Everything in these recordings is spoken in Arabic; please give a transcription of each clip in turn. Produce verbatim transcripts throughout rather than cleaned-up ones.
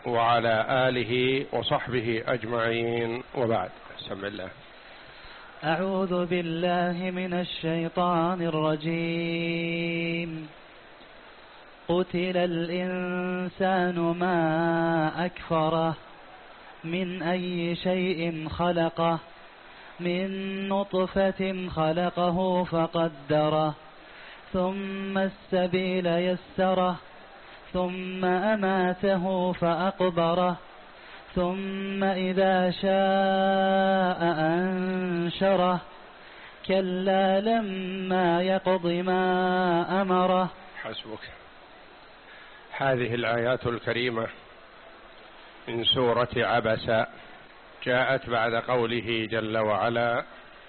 وعلى آله وصحبه أجمعين، وبعد. بسم الله. أعوذ بالله من الشيطان الرجيم. قتل الإنسان ما أكفره من أي شيء خلقه من نطفة خلقه فقدره ثم السبيل يسره ثم أماته فأقبره ثم إذا شاء أنشره كلا لما يقض ما أمره. حسبك. هذه الآيات الكريمة من سورة عبس جاءت بعد قوله جل وعلا: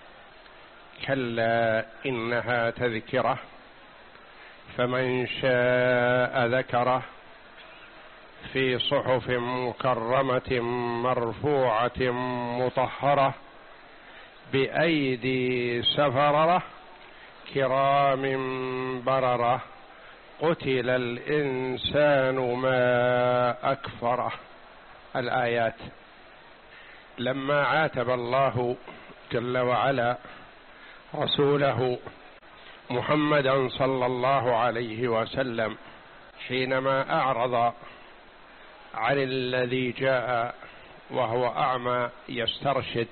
كلا إنها تذكرة فمن شاء ذكره في صحف مكرمة مرفوعة مطهرة بأيدي سفرة كرام بررة قتل الإنسان ما أكفره. الآيات. لما عاتب الله جل وعلا رسوله محمدا صلى الله عليه وسلم حينما أعرض عن الذي جاء وهو أعمى يسترشد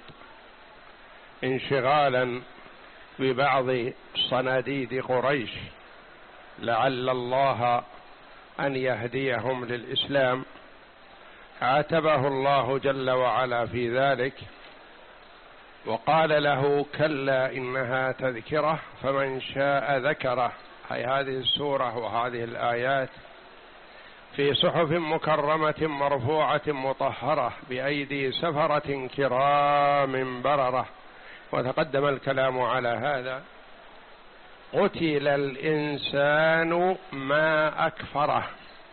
انشغالا ببعض صناديد قريش لعل الله أن يهديهم للإسلام، عاتبه الله جل وعلا في ذلك وقال له: كلا إنها تذكرة فمن شاء ذكره. هي هذه السورة وهذه الآيات في صحف مكرمة مرفوعة مطهرة بأيدي سفرة كرام بررة، وتقدم الكلام على هذا. قتل الإنسان ما أكفره.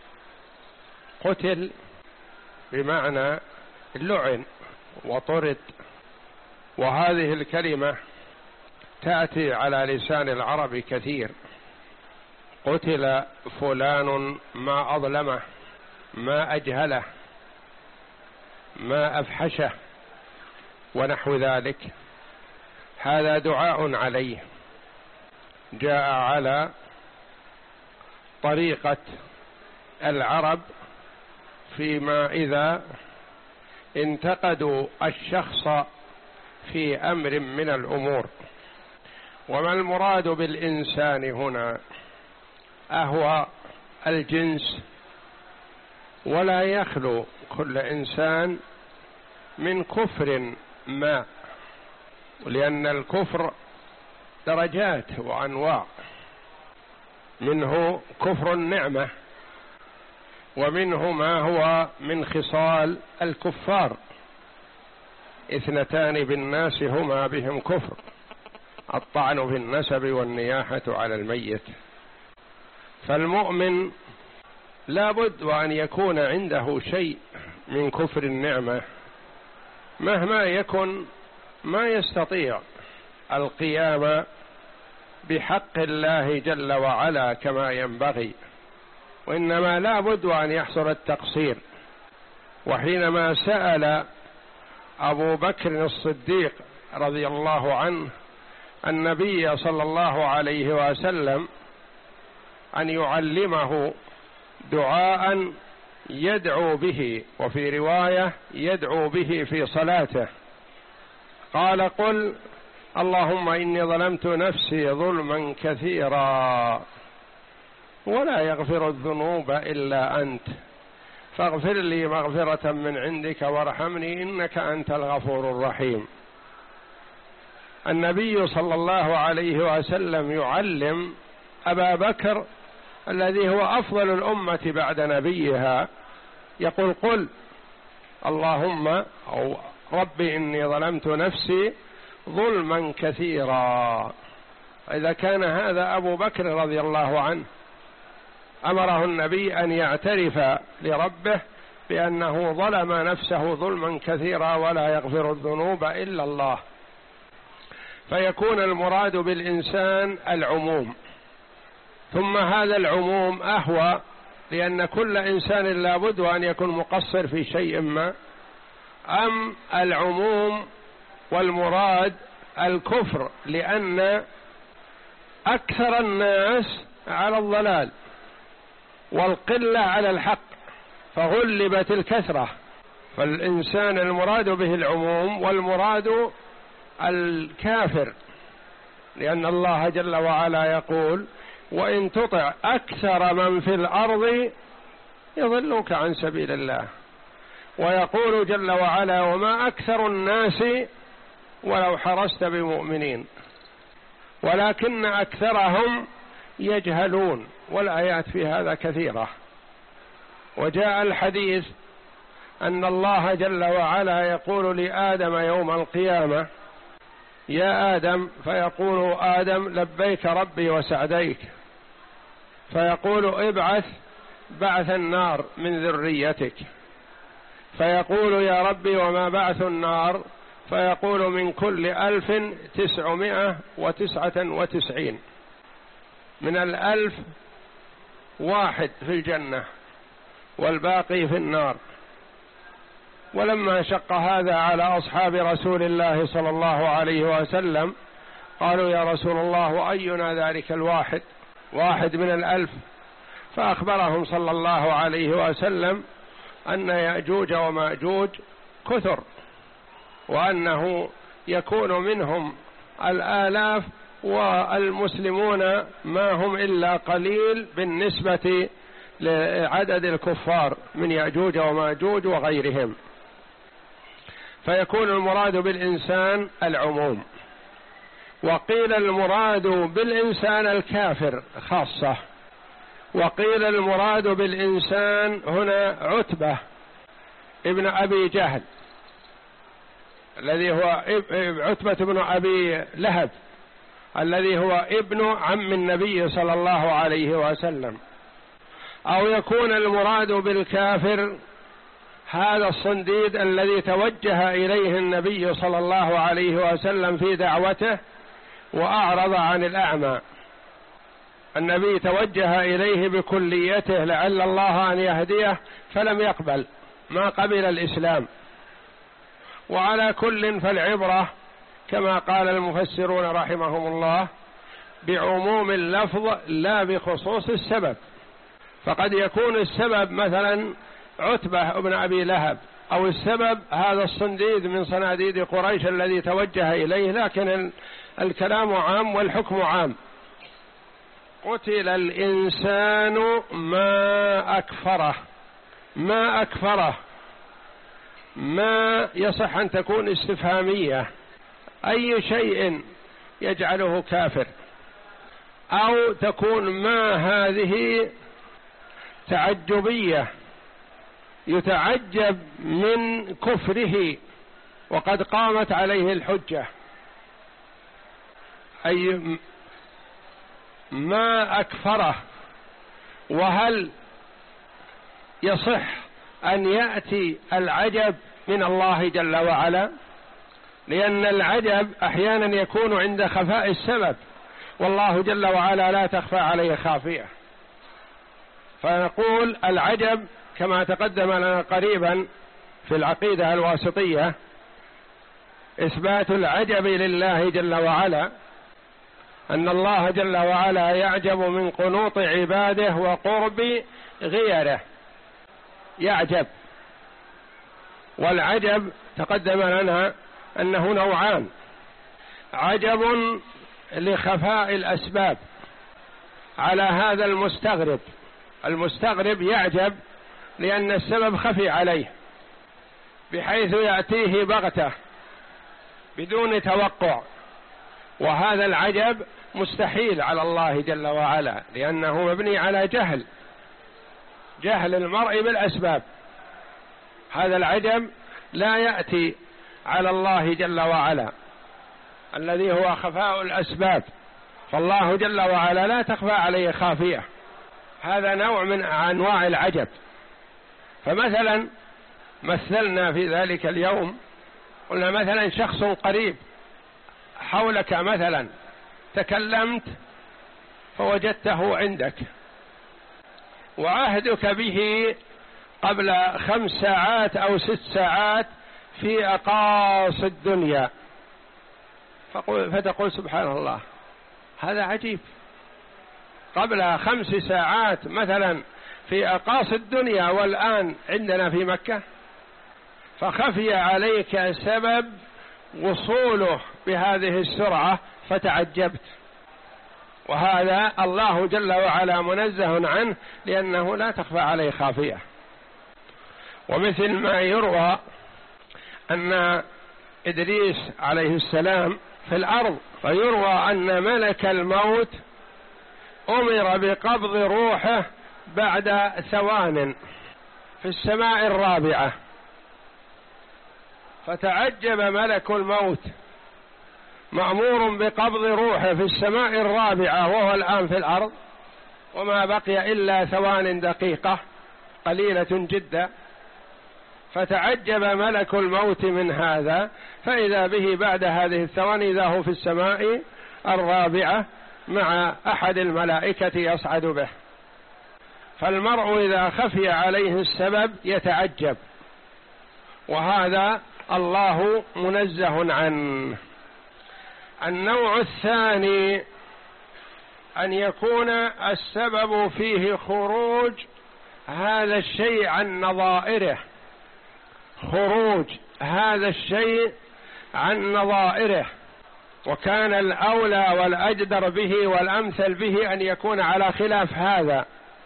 قتل بمعنى لعن وطرد، وهذه الكلمة تأتي على لسان العرب كثير. قتل فلان ما أظلمه، ما أجهله، ما أفحشه، ونحو ذلك. هذا دعاء عليه، جاء على طريقة العرب فيما إذا انتقدوا الشخص في أمر من الأمور. وما المراد بالإنسان هنا؟ أهو الجنس، ولا يخلو كل إنسان من كفر ما، لأن الكفر درجات وأنواع، منه كفر النعمة، ومنه ما هو من خصال الكفار. اثنتان بالناس هما بهم كفر: الطعن في النسب والنياحة على الميت. فالمؤمن لا بد وأن يكون عنده شيء من كفر النعمة، مهما يكن ما يستطيع القيام بحق الله جل وعلا كما ينبغي، وإنما لا بد وأن يحصل التقصير. وحينما سأل أبو بكر الصديق رضي الله عنه النبي صلى الله عليه وسلم أن يعلمه دعاء يدعو به، وفي رواية يدعو به في صلاته، قال: قل اللهم إني ظلمت نفسي ظلما كثيرا ولا يغفر الذنوب إلا أنت فاغفر لي مغفرة من عندك وارحمني إنك أنت الغفور الرحيم. النبي صلى الله عليه وسلم يعلم أبا بكر الذي هو أفضل الأمة بعد نبيها، يقول: قل اللهم أو ربي إني ظلمت نفسي ظلما كثيرا. إذا كان هذا أبو بكر رضي الله عنه أمره النبي أن يعترف لربه بأنه ظلم نفسه ظلما كثيرا ولا يغفر الذنوب إلا الله، فيكون المراد بالإنسان العموم. ثم هذا العموم أهوى لأن كل إنسان لابد أن يكون مقصر في شيء ما، أم العموم والمراد الكفر لأن أكثر الناس على الضلال والقلة على الحق فغلبت الكثرة، فالإنسان المراد به العموم والمراد الكافر، لأن الله جل وعلا يقول وإن تطع أكثر من في الأرض يضلوك عن سبيل الله، ويقول جل وعلا وما أكثر الناس ولو حرصت بمؤمنين ولكن أكثرهم يجهلون، والآيات في هذا كثيرة. وجاء الحديث أن الله جل وعلا يقول لآدم يوم القيامة يا آدم، فيقول آدم لبيك ربي وسعديك، فيقول ابعث بعث النار من ذريتك، فيقول يا ربي وما بعث النار، فيقول من كل ألف تسعمائة وتسعة وتسعين، من الألف واحد في الجنة والباقي في النار. ولما شق هذا على أصحاب رسول الله صلى الله عليه وسلم قالوا يا رسول الله وأينا ذلك الواحد، واحد من الألف؟ فأخبرهم صلى الله عليه وسلم أن يأجوج ومأجوج كثر، وأنه يكون منهم الآلاف والمسلمون ما هم إلا قليل بالنسبة لعدد الكفار من يأجوج ومأجوج وغيرهم، فيكون المراد بالإنسان العموم. وقيل المراد بالإنسان الكافر خاصة، وقيل المراد بالإنسان هنا عتبة ابن أبي جهل الذي هو عتبة بن أبي لهب الذي هو ابن عم النبي صلى الله عليه وسلم. أو يكون المراد بالكافر هذا الصنديد الذي توجه إليه النبي صلى الله عليه وسلم في دعوته وأعرض عن الأعمى، النبي توجه إليه بكليته لعل الله أن يهديه فلم يقبل، ما قبل الإسلام. وعلى كل فالعبرة كما قال المفسرون رحمهم الله بعموم اللفظ لا بخصوص السبب، فقد يكون السبب مثلا عتبة ابن أبي لهب، أو السبب هذا الصنديد من صناديد قريش الذي توجه إليه، لكن الكلام عام والحكم عام. قتل الإنسان ما أكفره، ما أكفره ما يصح أن تكون استفهامية، أي شيء يجعله كافر، أو تكون ما هذه تعجبية يتعجب من كفره وقد قامت عليه الحجة، أي ما أكفره. وهل يصح أن يأتي العجب من الله جل وعلا؟ لأن العجب أحيانا يكون عند خفاء السبب، والله جل وعلا لا تخفى عليه خافية، فنقول العجب كما تقدم لنا قريبا في العقيدة الواسطية إثبات العجب لله جل وعلا، أن الله جل وعلا يعجب من قنوط عباده وقرب غيره، يعجب. والعجب تقدم لنا أنه نوعان: عجب لخفاء الأسباب على هذا المستغرب، المستغرب يعجب لأن السبب خفي عليه بحيث يأتيه بغتة بدون توقع، وهذا العجب مستحيل على الله جل وعلا لأنه مبني على جهل، جهل المرء بالأسباب. هذا العجب لا يأتي على الله جل وعلا الذي هو خفاء الأسباب، فالله جل وعلا لا تخفى عليه خافية، هذا نوع من أنواع العجب. فمثلا مثلنا في ذلك اليوم قلنا مثلا شخص قريب حولك، مثلا تكلمت فوجدته عندك، وعهدك به قبل خمس ساعات أو ست ساعات في أقاصي الدنيا، فتقول سبحان الله هذا عجيب، قبل خمس ساعات مثلا في أقاصي الدنيا والآن عندنا في مكة، فخفي عليك سبب وصوله بهذه السرعة فتعجبت. وهذا الله جل وعلا منزه عنه لأنه لا تخفى عليه خافية. ومثل ما يروى أن إدريس عليه السلام في الأرض، فيروى أن ملك الموت أمر بقبض روحه بعد ثوان في السماء الرابعة، فتعجب ملك الموت مأمور بقبض روحه في السماء الرابعة وهو الآن في الأرض، وما بقي إلا ثوان دقيقة قليلة جدا، فتعجب ملك الموت من هذا، فإذا به بعد هذه الثواني إذا هو في السماء الرابعة مع أحد الملائكة يصعد به. فالمرء إذا خفي عليه السبب يتعجب، وهذا الله منزه عنه. النوع الثاني أن يكون السبب فيه خروج هذا الشيء عن نظائره، خروج هذا الشيء عن نظائره، وكان الأولى والأجدر به والأمثل به أن يكون على خلاف هذا،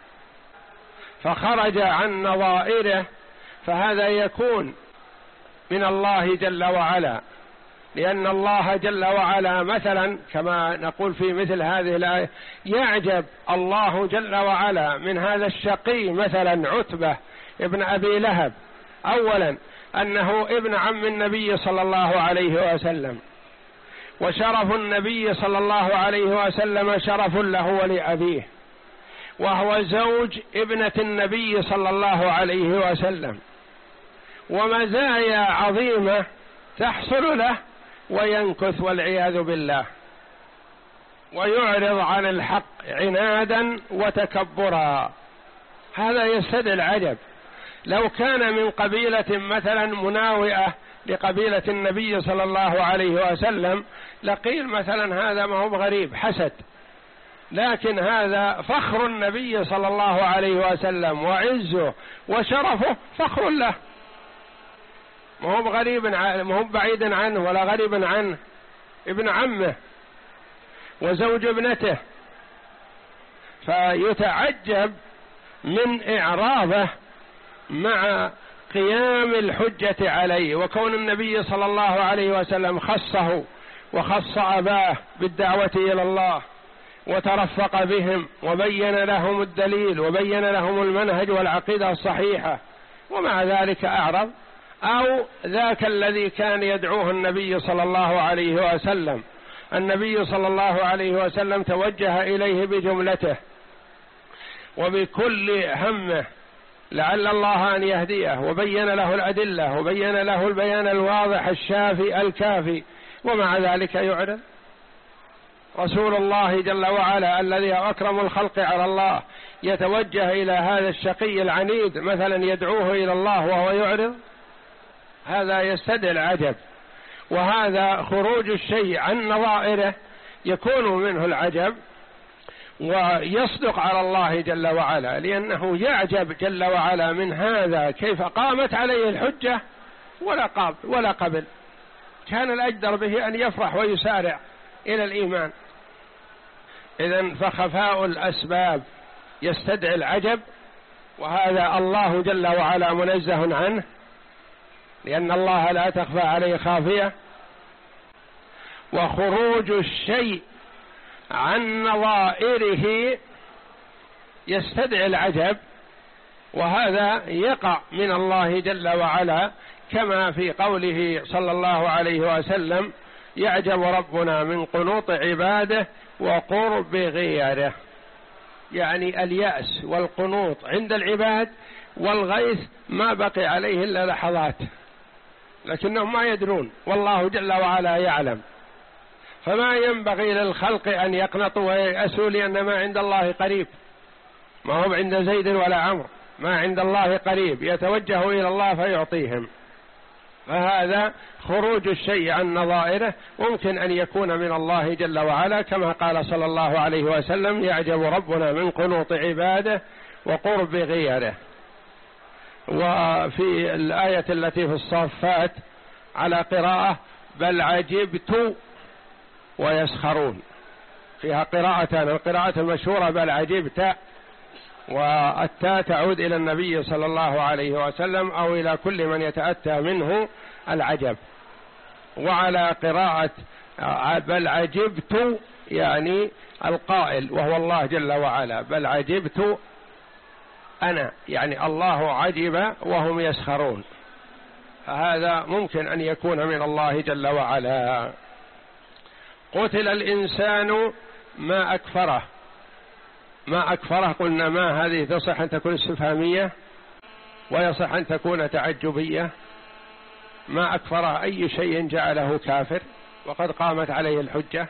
فخرج عن نظائره، فهذا يكون من الله جل وعلا، لأن الله جل وعلا مثلا كما نقول في مثل هذه الآية يعجب الله جل وعلا من هذا الشقي مثلا عتبة ابن أبي لهب، أولا أنه ابن عم النبي صلى الله عليه وسلم، وشرف النبي صلى الله عليه وسلم شرف له ولأبيه، وهو زوج ابنة النبي صلى الله عليه وسلم، ومزايا عظيمة تحصل له وينكث والعياذ بالله، ويعرض عن الحق عنادا وتكبرا. هذا يستدعي العجب. لو كان من قبيلة مثلا مناوئة لقبيلة النبي صلى الله عليه وسلم لقيل مثلا هذا ما هو غريب حسد، لكن هذا فخر النبي صلى الله عليه وسلم وعزه وشرفه فخر له، ما هو غريب، ما هو بعيد عنه ولا غريب عنه، ابن عمه وزوج ابنته، فيتعجب من إعراضه مع قيام الحجة عليه، وكون النبي صلى الله عليه وسلم خصه وخص أباه بالدعوة إلى الله وترفق بهم وبين لهم الدليل وبين لهم المنهج والعقيدة الصحيحة، ومع ذلك أعرض. أو ذاك الذي كان يدعوه النبي صلى الله عليه وسلم، النبي صلى الله عليه وسلم توجه إليه بجملته وبكل همه لعل الله أن يهديه، وبين له الأدلة وبين له البيان الواضح الشافي الكافي، ومع ذلك يعرض. رسول الله جل وعلا الذي أكرم الخلق على الله يتوجه إلى هذا الشقي العنيد مثلا يدعوه إلى الله وهو يعرض، هذا يستدعي العجب. وهذا خروج الشيء عن نظائره يكون منه العجب ويصدق على الله جل وعلا، لأنه يعجب جل وعلا من هذا كيف قامت عليه الحجة ولا قابل ولا قبل، كان الأجدر به أن يفرح ويسارع إلى الإيمان. إذن فخفاء الأسباب يستدعي العجب، وهذا الله جل وعلا منزه عنه، لأن الله لا تخفى عليه خافية. وخروج الشيء عن نظائره يستدعي العجب، وهذا يقع من الله جل وعلا، كما في قوله صلى الله عليه وسلم يعجب ربنا من قنوط عباده وقرب غيره، يعني اليأس والقنوط عند العباد والغيث ما بقي عليه إلا لحظات، لكنهم ما يدرون والله جل وعلا يعلم. فما ينبغي للخلق أن يقنطوا وييأسوا، لأن ما عند الله قريب، ما هو عند زيد ولا عمرو، ما عند الله قريب، يتوجه إلى الله فيعطيهم. فهذا خروج الشيء عن نظائره ممكن أن يكون من الله جل وعلا، كما قال صلى الله عليه وسلم: يعجب ربنا من قنوط عباده وقرب غيره. وفي الآية التي في الصافات على قراءة: بل عجبت ويسخرون، فيها قراءتان، القراءة المشهورة بل عجبت، والتاء تعود إلى النبي صلى الله عليه وسلم أو إلى كل من يتأتى منه العجب. وعلى قراءة بل عجبت يعني القائل وهو الله جل وعلا: بل عجبت أنا، يعني الله عجب وهم يسخرون. فهذا ممكن أن يكون من الله جل وعلا. قتل الإنسان ما أكفره. ما أكفره قلنا ما هذه تصح أن تكون استفهامية ويصح أن تكون تعجبية. ما أكفره أي شيء جعله كافر وقد قامت عليه الحجة.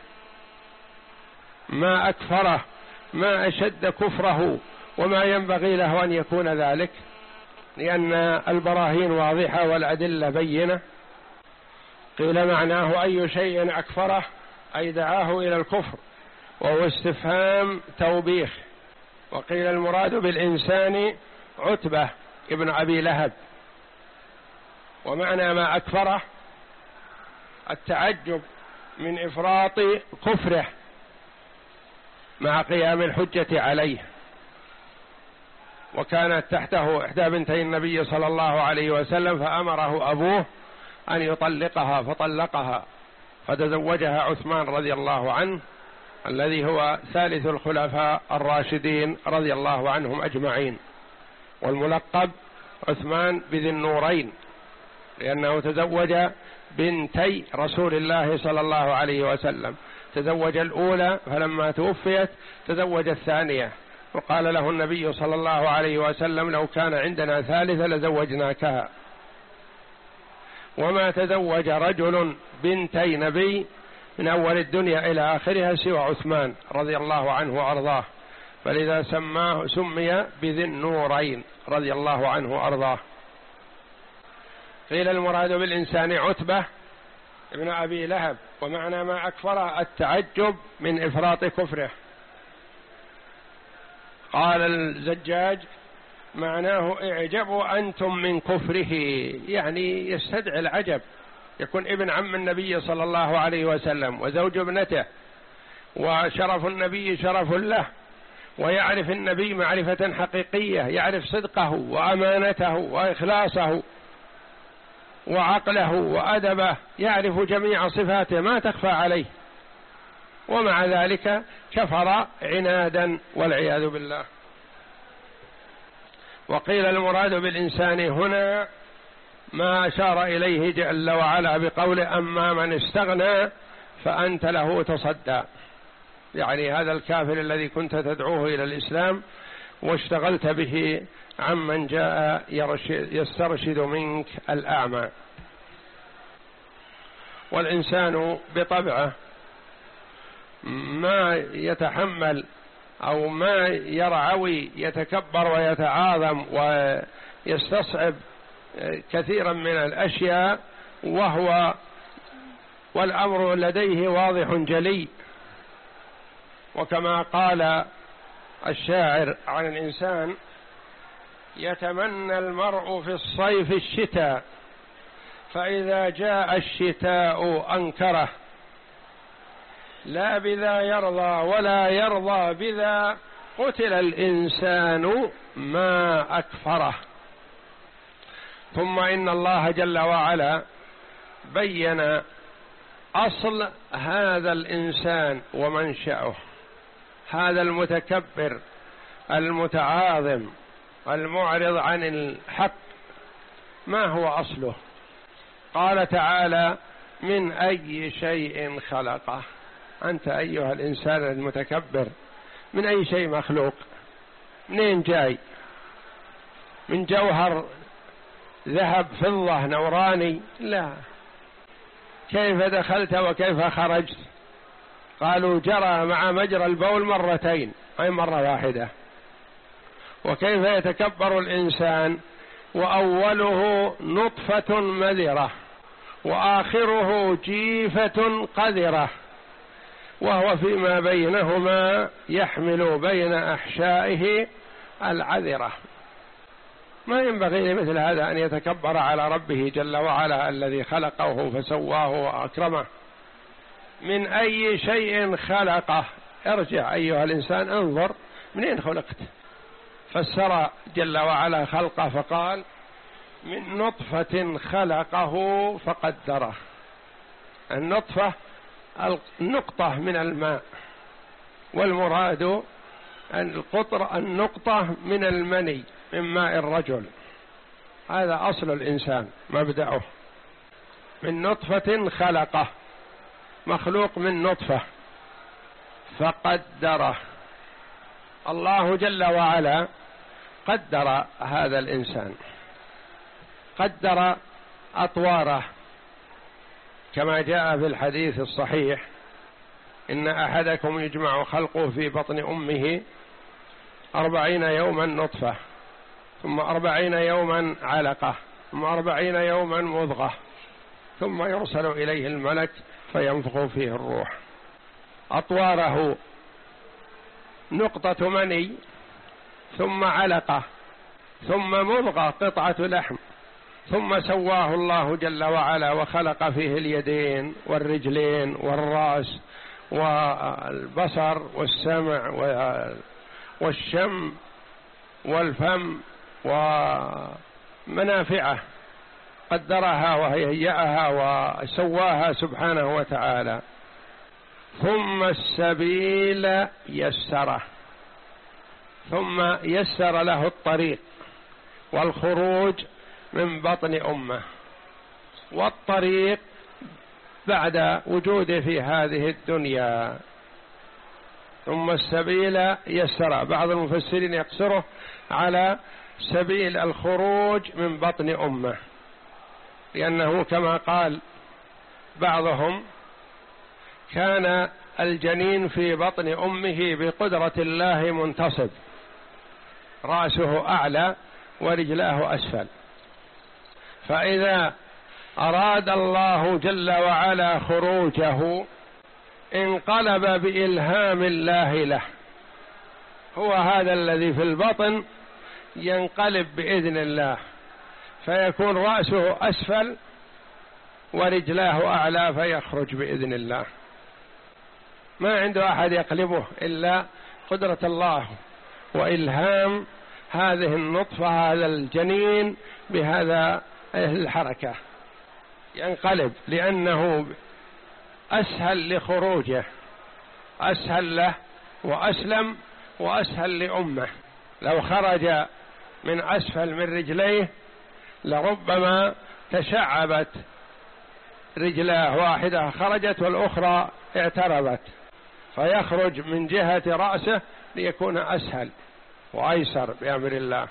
ما أكفره ما أشد كفره وما ينبغي له أن يكون ذلك، لأن البراهين واضحة والأدلة بينة. قيل معناه أي شيء أكفره أي دعاه إلى الكفر، وهو استفهام توبيخ. وقيل المراد بالإنسان عتبة ابن أبي لهب. ومعنى ما أكفره التعجب من إفراط كفره مع قيام الحجة عليه. وكانت تحته إحدى بنتي النبي صلى الله عليه وسلم، فأمره أبوه أن يطلقها فطلقها، فتزوجها عثمان رضي الله عنه الذي هو ثالث الخلفاء الراشدين رضي الله عنهم أجمعين، والملقب عثمان بذي النورين، لأنه تزوج بنتي رسول الله صلى الله عليه وسلم. تزوج الأولى فلما توفيت تزوج الثانية، وقال له النبي صلى الله عليه وسلم: لو كان عندنا ثالثة لزوجناكها. وما تزوج رجل بنتي نبي من أول الدنيا إلى آخرها سوى عثمان رضي الله عنه وأرضاه، فلذا سماه سمي بذي النورين رضي الله عنه وأرضاه. قيل المراد بالإنسان عتبة ابن أبي لهب. ومعنى ما أكفر التعجب من إفراط كفره. قال الزجاج: معناه اعجبوا أنتم من كفره، يعني يستدعي العجب. يكون ابن عم النبي صلى الله عليه وسلم وزوج ابنته، وشرف النبي شرف له، ويعرف النبي معرفة حقيقية، يعرف صدقه وأمانته وإخلاصه وعقله وأدبه، يعرف جميع صفاته ما تخفى عليه، ومع ذلك كفر عنادا والعياذ بالله. وقيل المراد بالإنسان هنا ما أشار إليه جل وعلا بقوله: أما من استغنى فأنت له تصدى، يعني هذا الكافر الذي كنت تدعوه إلى الإسلام واشتغلت به عمن جاء يسترشد منك الأعمى. والإنسان بطبعه ما يتحمل أو ما يرعوي يتكبر ويتعاظم ويستصعب كثيرا من الأشياء، وهو والأمر لديه واضح جلي. وكما قال الشاعر عن الإنسان: يتمنى المرء في الصيف الشتاء فإذا جاء الشتاء أنكره، لا بذا يرضى ولا يرضى بذا، قتل الإنسان ما أكفره. ثم إن الله جل وعلا بين أصل هذا الإنسان ومنشأه، هذا المتكبر المتعاظم المعرض عن الحق، ما هو أصله؟ قال تعالى: من أي شيء خلقه. أنت أيها الإنسان المتكبر من أي شيء مخلوق؟ منين جاي؟ من جوهر ذهب فضة نوراني؟ لا. كيف دخلت وكيف خرجت؟ قالوا: جرى مع مجرى البول مرتين، أي مرة واحدة. وكيف يتكبر الإنسان وأوله نطفة مذرة وآخره جيفة قذرة، وهو فيما بينهما يحمل بين أحشائه العذرة. ما ينبغي لمثل هذا أن يتكبر على ربه جل وعلا الذي خلقه فسواه وأكرمه. من أي شيء خلقه؟ ارجع أيها الإنسان انظر منين خلقت. فسر جل وعلا خلقه فقال من نطفة خلقه فقدره. النطفة النقطة من الماء، والمراد القطر النقطة من المني من ماء الرجل. هذا أصل الإنسان مبدأه، من نطفة خلقه، مخلوق من نطفة فقدره. الله جل وعلا قدر هذا الإنسان، قدر أطواره كما جاء في الحديث الصحيح: إن أحدكم يجمع خلقه في بطن أمه أربعين يوما نطفة، ثم أربعين يوما علقة، ثم أربعين يوما مضغة، ثم يرسل إليه الملك فينفخ فيه الروح. أطواره نقطة مني، ثم علقة، ثم مضغة قطعة لحم، ثم سواه الله جل وعلا وخلق فيه اليدين والرجلين والرأس والبصر والسمع والشم والفم ومنافعه، قدرها وهيئها وسواها سبحانه وتعالى. ثم السبيل يسره، ثم يسر له الطريق والخروج من بطن أمه، والطريق بعد وجوده في هذه الدنيا. ثم السبيل يسر، بعض المفسرين يقصره على سبيل الخروج من بطن أمه، لأنه كما قال بعضهم: كان الجنين في بطن أمه بقدرة الله منتصب، رأسه أعلى ورجلاه أسفل، فإذا أراد الله جل وعلا خروجه انقلب بإلهام الله له. هو هذا الذي في البطن ينقلب بإذن الله، فيكون رأسه أسفل ورجلاه أعلى فيخرج بإذن الله. ما عنده أحد يقلبه إلا قدرة الله وإلهام هذه النطفة، هذا الجنين، بهذا الحركة ينقلب، لأنه أسهل لخروجه، أسهل له وأسلم وأسهل لأمه. لو خرج من أسفل من رجليه لربما تشعبت رجلاه، واحدة خرجت والأخرى اعتربت، فيخرج من جهة رأسه ليكون أسهل وأيسر بأمر الله.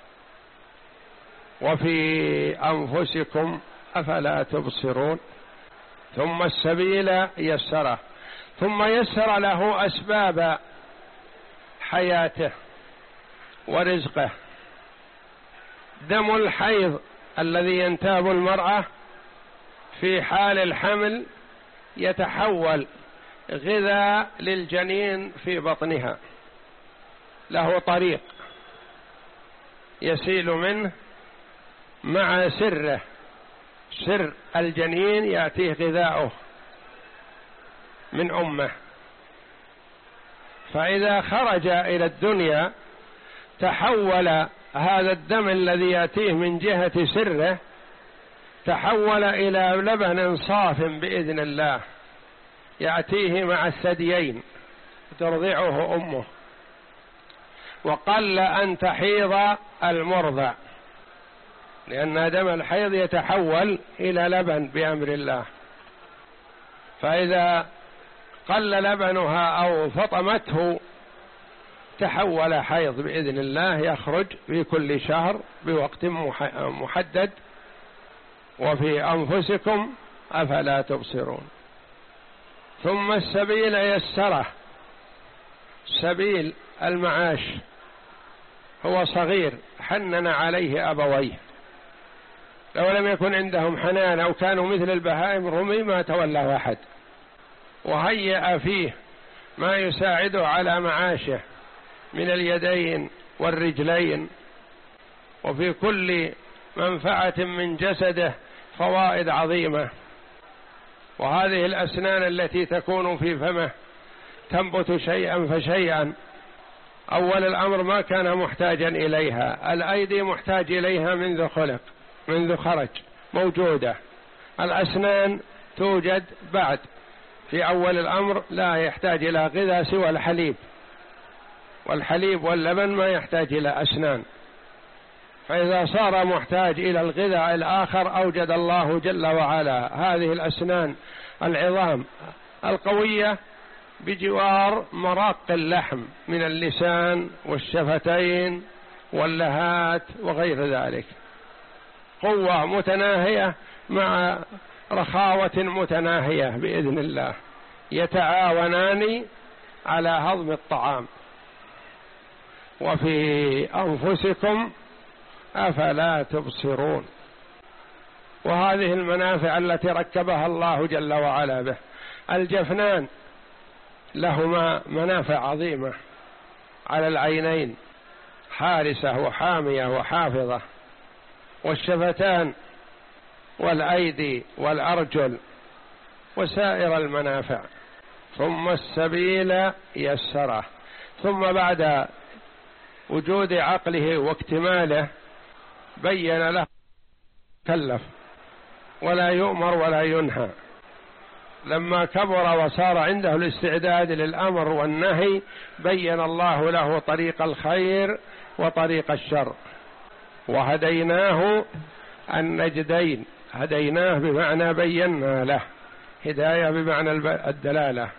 وفي أنفسكم أفلا تبصرون. ثم السبيل يسره، ثم يسر له أسباب حياته ورزقه. دم الحيض الذي ينتاب المرأة في حال الحمل يتحول غذاء للجنين في بطنها، له طريق يسيل منه مع سره، سر الجنين يأتيه غذاؤه من أمه. فإذا خرج إلى الدنيا تحول هذا الدم الذي يأتيه من جهة سره، تحول إلى لبن صاف بإذن الله يأتيه مع الثديين ترضعه أمه. وقل أن تحيض المرضع، لأن دم الحيض يتحول إلى لبن بأمر الله، فإذا قل لبنها أو فطمته تحول حيض بإذن الله، يخرج في كل شهر بوقت محدد. وفي أنفسكم أفلا تبصرون. ثم السبيل يسره، سبيل المعاش هو صغير حنن عليه أبويه، لو لم يكن عندهم حنان أو كانوا مثل البهائم رمي ما تولى أحد، وهيأ فيه ما يساعده على معاشه من اليدين والرجلين، وفي كل منفعة من جسده فوائد عظيمة. وهذه الأسنان التي تكون في فمه تنبت شيئا فشيئا، أول الأمر ما كان محتاجا إليها، الأيدي محتاج إليها منذ خلق منذ خرج موجودة، الأسنان توجد بعد، في أول الأمر لا يحتاج إلى غذاء سوى الحليب، والحليب واللبن ما يحتاج إلى أسنان، فإذا صار محتاج إلى الغذاء الآخر أوجد الله جل وعلا هذه الأسنان العظام القوية بجوار مراق اللحم من اللسان والشفتين واللهات وغير ذلك، قوة متناهية مع رخاوة متناهية بإذن الله، يتعاونان على هضم الطعام. وفي أنفسكم أفلا تبصرون. وهذه المنافع التي ركبها الله جل وعلا به. الجفنان لهما منافع عظيمة على العينين، حارسة وحامية وحافظة، والشفتان والأيدي والأرجل وسائر المنافع. ثم السبيل يسره، ثم بعد وجود عقله واكتماله بين له كلف ولا يؤمر ولا ينهى، لما كبر وصار عنده الاستعداد للأمر والنهي بين الله له طريق الخير وطريق الشر. وهديناه النجدين، هديناه بمعنى بينا له، هداية بمعنى الدلالة،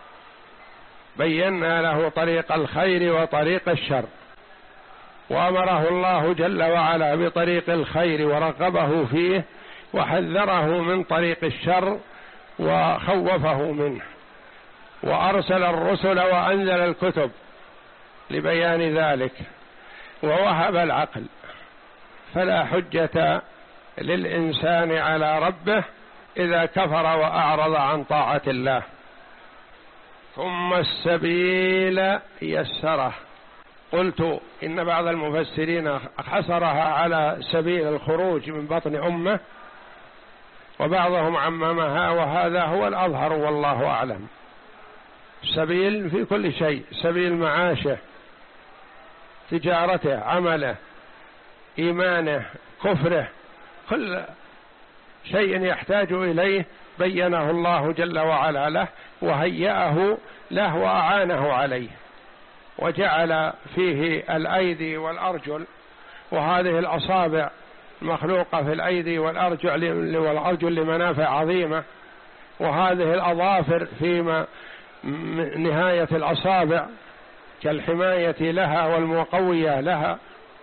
بينا له طريق الخير وطريق الشر، وأمره الله جل وعلا بطريق الخير ورغبه فيه، وحذره من طريق الشر وخوفه منه، وأرسل الرسل وأنزل الكتب لبيان ذلك، ووهب العقل، فلا حجة للإنسان على ربه إذا كفر وأعرض عن طاعة الله. ثم السبيل يسره. قلت إن بعض المفسرين حصرها على سبيل الخروج من بطن أمه، وبعضهم عممها، وهذا هو الأظهر والله أعلم. سبيل في كل شيء، سبيل معاشه، تجارته، عمله، إيمانه، كفره، كل شيء يحتاج إليه بينه الله جل وعلا له، وهيأه له وأعانه عليه، وجعل فيه الأيدي والأرجل، وهذه الأصابع مخلوقة في الأيدي والأرجل والأرجل لمنافع عظيمة، وهذه الأظافر في نهاية الأصابع كالحماية لها والمقوية لها.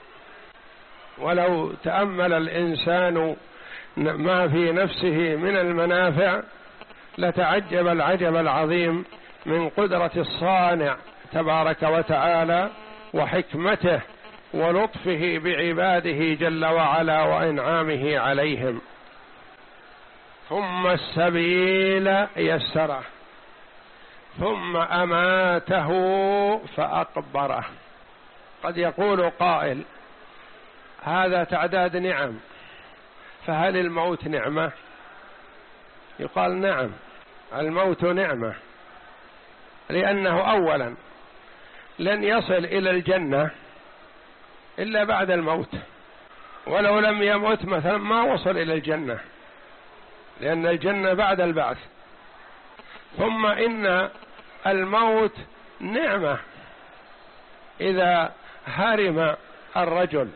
ولو تأمل الإنسان ما في نفسه من المنافع لتعجب العجب العظيم من قدرة الصانع تبارك وتعالى وحكمته ولطفه بعباده جل وعلا وإنعامه عليهم. ثم السبيل يسره، ثم أماته فأقبره. قد يقول قائل هذا تعداد نعم، فهل الموت نعمة؟ يقال نعم، الموت نعمة، لأنه أولا لن يصل إلى الجنة إلا بعد الموت، ولو لم يمت مثلا ما وصل إلى الجنة، لأن الجنة بعد البعث. ثم إن الموت نعمة إذا هرم الرجل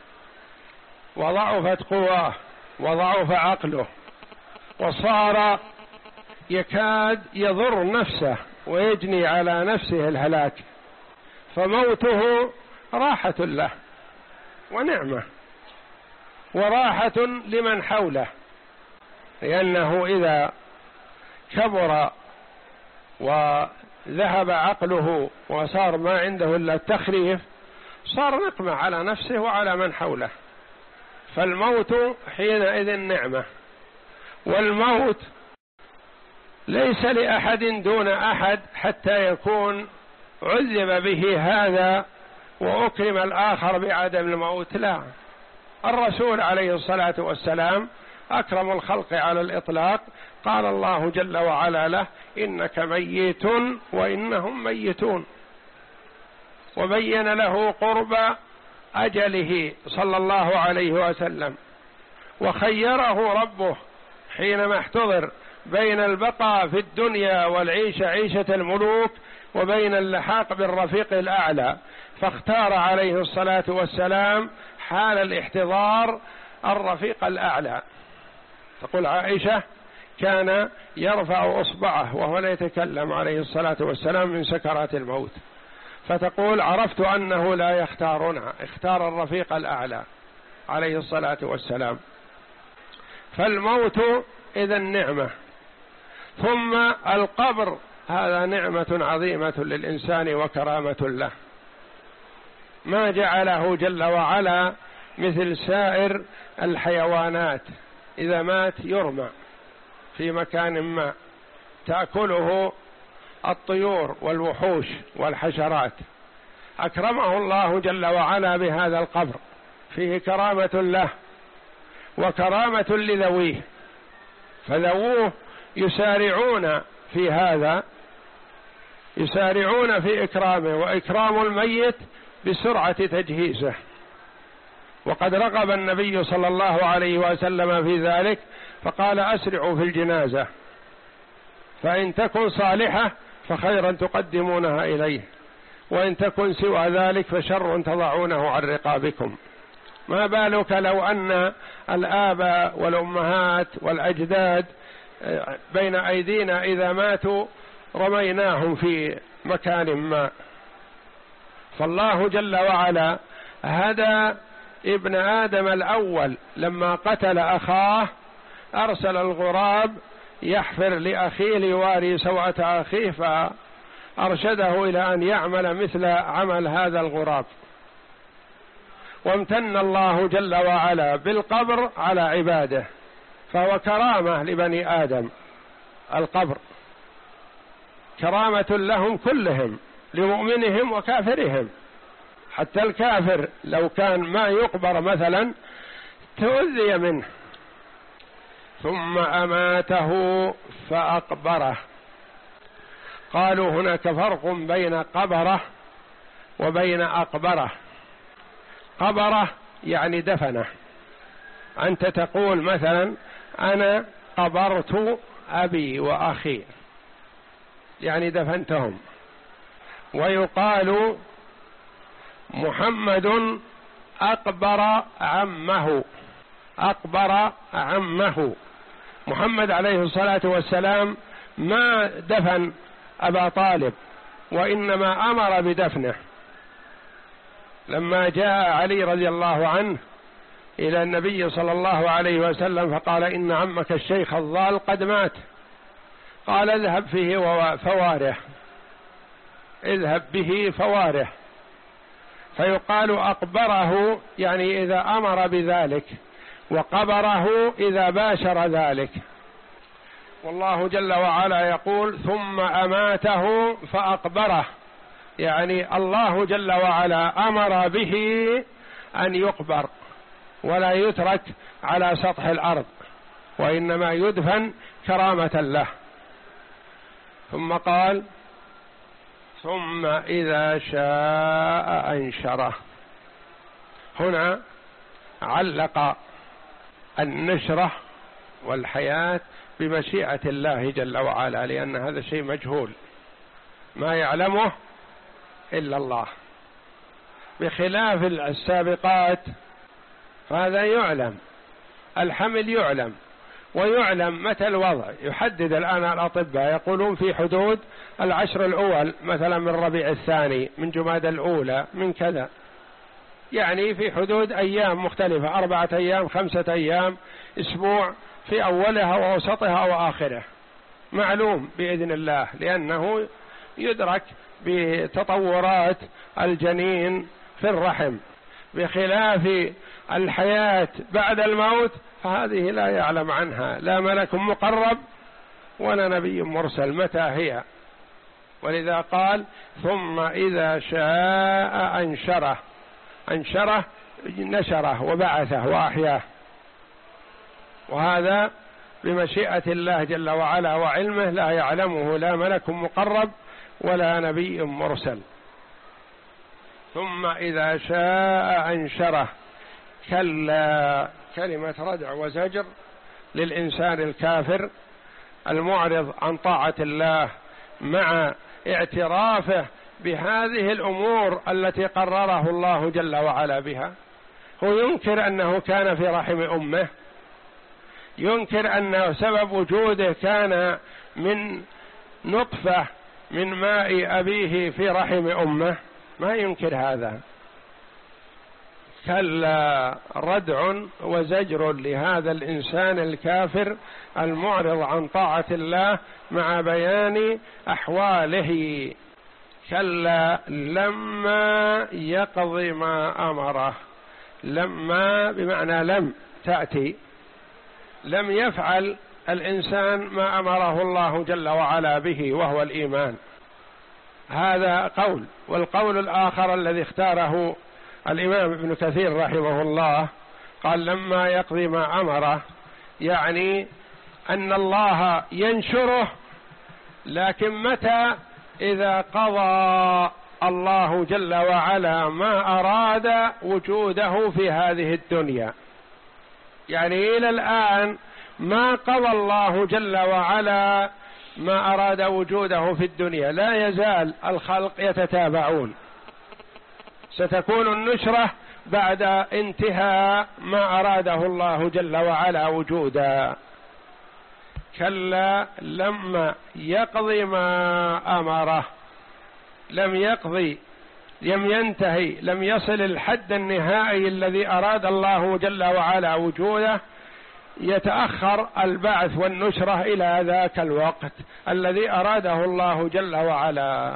وضعفت قواه وضعف عقله وصار يكاد يضر نفسه ويجني على نفسه الهلاك، فموته راحة له ونعمة وراحة لمن حوله، لأنه إذا كبر وذهب عقله وصار ما عنده إلا التخريف صار نقمة على نفسه وعلى من حوله. فالموت حينئذ نعمة، والموت ليس لأحد دون أحد حتى يكون عذب به هذا وأكرم الآخر بعدم الموت. لا، الرسول عليه الصلاة والسلام أكرم الخلق على الإطلاق، قال الله جل وعلا له: إنك ميت وإنهم ميتون، وبين له قرب أجله صلى الله عليه وسلم، وخيره ربه حينما احتضر بين البقاء في الدنيا والعيش عيشة الملوك وبين اللحاق بالرفيق الأعلى، فاختار عليه الصلاة والسلام حال الاحتضار الرفيق الأعلى. تقول عائشة: كان يرفع أصبعه وهو لا يتكلم عليه الصلاة والسلام من سكرات الموت، فتقول: عرفت أنه لا يختارنا، اختار الرفيق الأعلى عليه الصلاة والسلام. فالموت إذن نعمة. ثم القبر، هذا نعمة عظيمة للإنسان وكرامة له، ما جعله جل وعلا مثل سائر الحيوانات، إذا مات يرمى في مكان ما تأكله الطيور والوحوش والحشرات. أكرمه الله جل وعلا بهذا القبر، فيه كرامة له وكرامة لذويه، فذووه يسارعون في هذا، يسارعون في إكرامه، وإكرام الميت بسرعة تجهيزه. وقد رغب النبي صلى الله عليه وسلم في ذلك، فقال: أسرعوا في الجنازة، فإن تكن صالحة فخيرا تقدمونها إليه، وإن تكن سوى ذلك فشر تضعونه عن رقابكم. ما بالك لو أن الآباء والأمهات والأجداد بين أيدينا إذا ماتوا رميناهم في مكان ما. فالله جل وعلا هدى ابن آدم الأول لما قتل أخاه، أرسل الغراب يحفر لأخيه ليواري سوءة أخيه، فأرشده إلى أن يعمل مثل عمل هذا الغراب. وامتن الله جل وعلا بالقبر على عباده، فهو كرامة لبني آدم. القبر كرامة لهم كلهم، لمؤمنهم وكافرهم. حتى الكافر لو كان ما يقبر مثلا تؤذي منه. ثم أماته فأقبره. قالوا هناك فرق بين قبره وبين أقبره. قبره يعني دفنه. أنت تقول مثلا: أنا قبرت أبي وأخي، يعني دفنتهم. ويقال محمد أقبر عمه، أقبر عمه. محمد عليه الصلاة والسلام ما دفن أبا طالب، وإنما أمر بدفنه. لما جاء علي رضي الله عنه إلى النبي صلى الله عليه وسلم فقال: إن عمك الشيخ الضال قد مات. قال: اذهب فيه فواره، اذهب به فواره. فيقال أقبره يعني إذا أمر بذلك، وقبره إذا باشر ذلك. والله جل وعلا يقول: ثم أماته فأقبره، يعني الله جل وعلا أمر به أن يقبر ولا يترك على سطح الأرض، وإنما يدفن كرامة له. ثم قال: ثم إذا شاء أنشره. هنا علق النشرة والحياة بمشيئة الله جل وعلا، لأن هذا شيء مجهول ما يعلمه إلا الله، بخلاف السابقات فهذا يعلم. الحمل يعلم، ويعلم متى الوضع. يحدد الآن الأطباء يقولون في حدود العشر الأول مثلا من ربيع الثاني، من جماد الأولى، من كذا، يعني في حدود أيام مختلفة، أربعة أيام، خمسة أيام، أسبوع، في أولها ووسطها وآخره، معلوم بإذن الله، لأنه يدرك بتطورات الجنين في الرحم، بخلاف الحياة بعد الموت فهذه لا يعلم عنها لا ملك مقرب ولا نبي مرسل متى هي. ولذا قال ثم إذا شاء أنشره، أنشره نشره وبعثه وأحياه، وهذا بمشيئة الله جل وعلا وعلمه لا يعلمه لا ملك مقرب ولا نبي مرسل. ثم إذا شاء أنشره، كلا، كلمة ردع وزجر للإنسان الكافر المعرض عن طاعة الله مع اعترافه بهذه الأمور التي قرره الله جل وعلا بها. هو ينكر أنه كان في رحم أمه، ينكر أن سبب وجوده كان من نطفة من ماء أبيه في رحم أمه، ما ينكر هذا. كلا ردع وزجر لهذا الإنسان الكافر المعرض عن طاعة الله مع بيان أحواله. كلا لما يقض ما أمره، لما بمعنى لم تأتي، لم يفعل الإنسان ما أمره الله جل وعلا به وهو الإيمان، هذا قول. والقول الآخر الذي اختاره الإمام ابن كثير رحمه الله قال لما يقضي ما أمره، يعني أن الله ينشره، لكن متى؟ إذا قضى الله جل وعلا ما أراد وجوده في هذه الدنيا. يعني إلى الآن ما قضى الله جل وعلا ما أراد وجوده في الدنيا، لا يزال الخلق يتتابعون، ستكون النشرة بعد انتهاء ما أراده الله جل وعلا وجودا. كلا لما يقضي ما أمره، لم يقضي، لم ينتهي، لم يصل الحد النهائي الذي أراد الله جل وعلا وجوده، يتأخر البعث والنشرة إلى ذاك الوقت الذي أراده الله جل وعلا.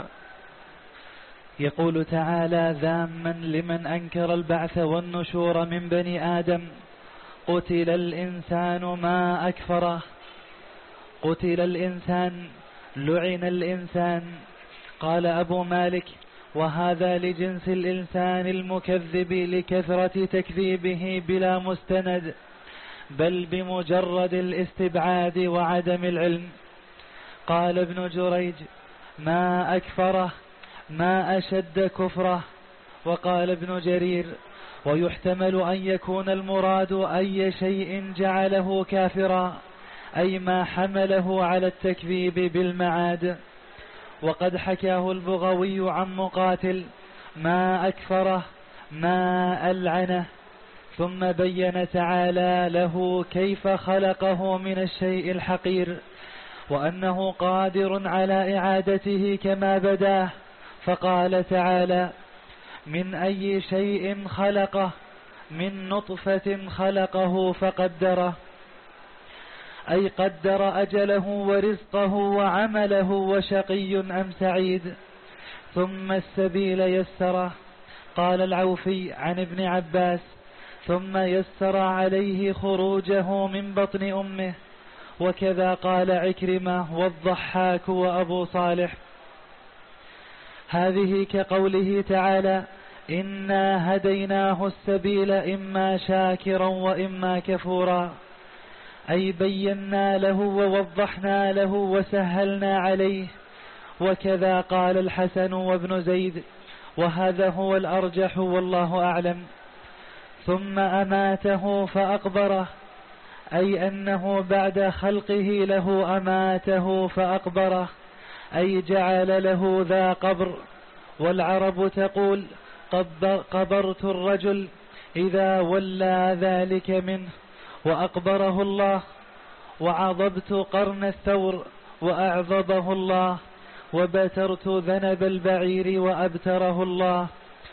يقول تعالى ذاما لمن أنكر البعث والنشور من بني آدم: قتل الإنسان ما أكفره. قتل الإنسان، لعن الإنسان. قال أبو مالك: وهذا لجنس الإنسان المكذب لكثرة تكذيبه بلا مستند، بل بمجرد الاستبعاد وعدم العلم. قال ابن جريج: ما أكفره، ما أشد كفره. وقال ابن جرير: ويحتمل أن يكون المراد أي شيء جعله كافرا، أي ما حمله على التكذيب بالمعاد. وقد حكاه البغوي عن مقاتل: ما أكفره، ما ألعنه. ثم بين تعالى له كيف خلقه من الشيء الحقير، وأنه قادر على إعادته كما بداه، فقال تعالى: من أي شيء خلقه، من نطفة خلقه فقدره، أي قدر أجله ورزقه وعمله وشقي أم سعيد. ثم السبيل يسره. قال العوفي عن ابن عباس: ثم يسر عليه خروجه من بطن أمه. وكذا قال عكرمة والضحاك وأبو صالح. هذه كقوله تعالى: إنا هديناه السبيل إما شاكرا وإما كفورا، أي بينا له ووضحنا له وسهلنا عليه. وكذا قال الحسن وابن زيد، وهذا هو الأرجح والله أعلم. ثم أماته فأقبره، أي أنه بعد خلقه له أماته فأقبره، أي جعل له ذا قبر. والعرب تقول: قبرت الرجل إذا ولى ذلك منه، وأقبره الله. وعضبت قرن الثور وأعضبه الله، وبترت ذنب البعير وأبتره الله.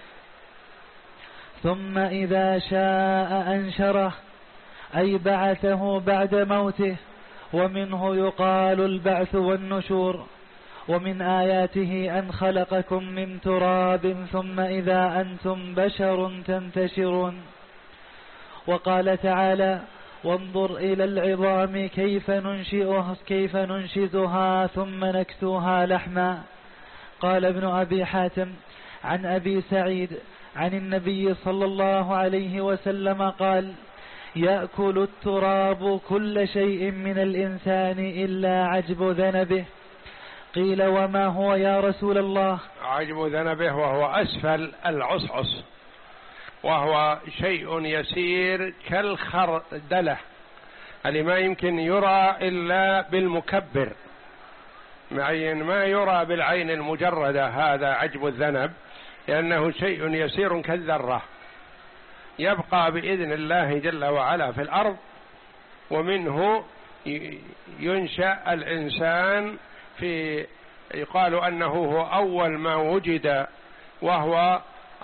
ثم إذا شاء أنشره، أي بعثه بعد موته، ومنه يقال البعث والنشور. ومن آياته أن خلقكم من تراب ثم إذا أنتم بشر تنتشرون. وقال تعالى وانظر إلى العظام كيف ننشئها كيف ننشزها ثم نكسوها لحما. قال ابن أبي حاتم عن أبي سعيد عن النبي صلى الله عليه وسلم قال يأكل التراب كل شيء من الإنسان إلا عجب ذنبه. قيل وما هو يا رسول الله؟ عجب ذنبه وهو أسفل العصعص، وهو شيء يسير كالخردلة اللي ما يمكن يرى إلا بالمكبر، معين ما يرى بالعين المجردة، هذا عجب الذنب، لأنه شيء يسير كالذرة يبقى بإذن الله جل وعلا في الأرض، ومنه ينشأ الإنسان. في يقال أنه هو أول ما وجد وهو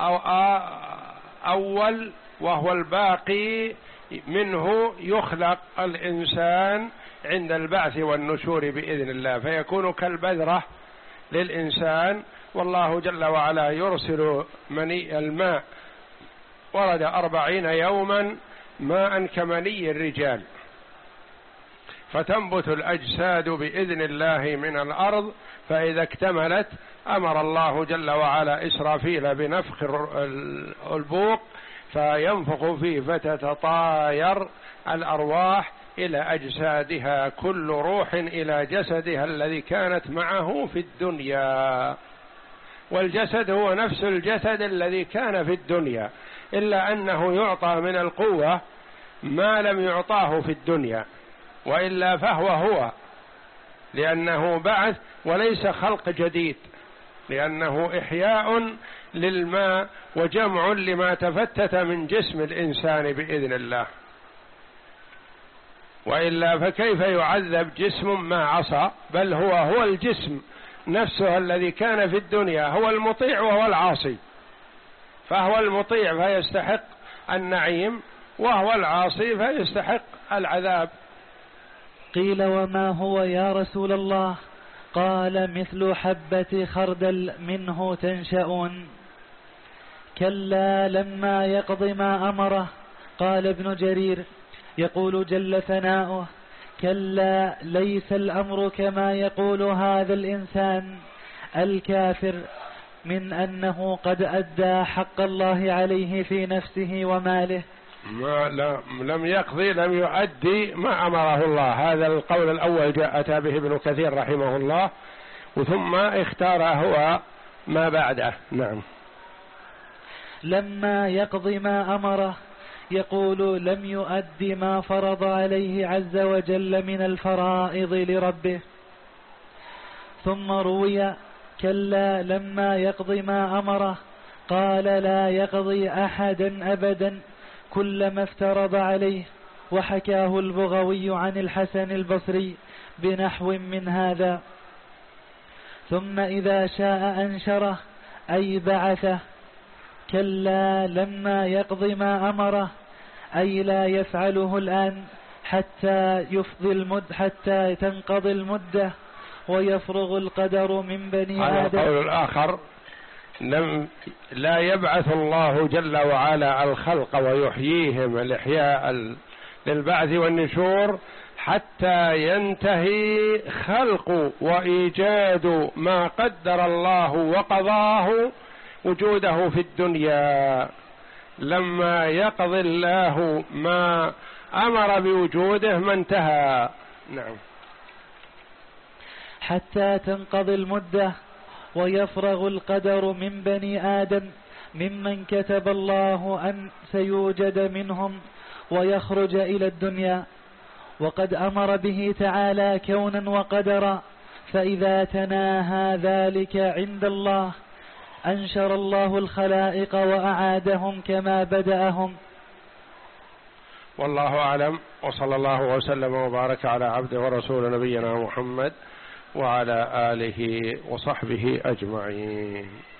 أول وهو الباقي، منه يخلق الإنسان عند البعث والنشور بإذن الله، فيكون كالبذرة للإنسان. والله جل وعلا يرسل مني الماء، ورد أربعين يوما ماء كمني الرجال، فتنبت الأجساد بإذن الله من الأرض، فإذا اكتملت أمر الله جل وعلا إسرافيل بنفخ البوق فينفخ فيه فتتطاير الأرواح إلى أجسادها، كل روح إلى جسدها الذي كانت معه في الدنيا. والجسد هو نفس الجسد الذي كان في الدنيا، إلا أنه يعطى من القوة ما لم يعطاه في الدنيا، وإلا فهو هو، لأنه بعث وليس خلق جديد، لأنه إحياء للماء وجمع لما تفتت من جسم الإنسان بإذن الله. وإلا فكيف يعذب جسم ما عصى؟ بل هو هو الجسم نفسه الذي كان في الدنيا، هو المطيع وهو العاصي، فهو المطيع فيستحق النعيم، وهو العاصي فيستحق العذاب. قيل وما هو يا رسول الله؟ قال مثل حبة خردل منه تنشأون. كلا لما يقض ما أمره. قال ابن جرير يقول جل ثناؤه كلا ليس الأمر كما يقول هذا الإنسان الكافر من أنه قد أدى حق الله عليه في نفسه وماله. ما لم يقضي، لم يؤدي ما أمره الله. هذا القول الأول جاء أتى به ابن كثير رحمه الله، وثم اختار هو ما بعده. نعم. لما يقضي ما أمره يقول لم يؤدي ما فرض عليه عز وجل من الفرائض لربه. ثم روي كلا لما يقضي ما أمره قال لا يقضي أحدا أبدا كلما افترض عليه. وحكاه البغوي عن الحسن البصري بنحو من هذا. ثم إذا شاء أنشره أي بعثه. كلا لما يقضي ما أمره أي لا يفعله الآن حتى يفضي المد حتى تنقضي المدة ويفرغ القدر من بني هذا آدم. القول الآخر لم لا يبعث الله جل وعلا الخلق ويحييهم الإحياء للبعث والنشور حتى ينتهي خلق وإيجاد ما قدر الله وقضاه وجوده في الدنيا. لما يقضي الله ما أمر بوجوده ما انتهى. نعم. حتى تنقضي المدة ويفرغ القدر من بني آدم ممن كتب الله أن سيوجد منهم ويخرج إلى الدنيا. وقد أمر به تعالى كونا وقدرا، فإذا تناهى ذلك عند الله أنشر الله الخلائق وأعادهم كما بدأهم. والله أعلم، وصلى الله وسلم وبارك على عبده ورسول نبينا محمد وعلى آله وصحبه أجمعين.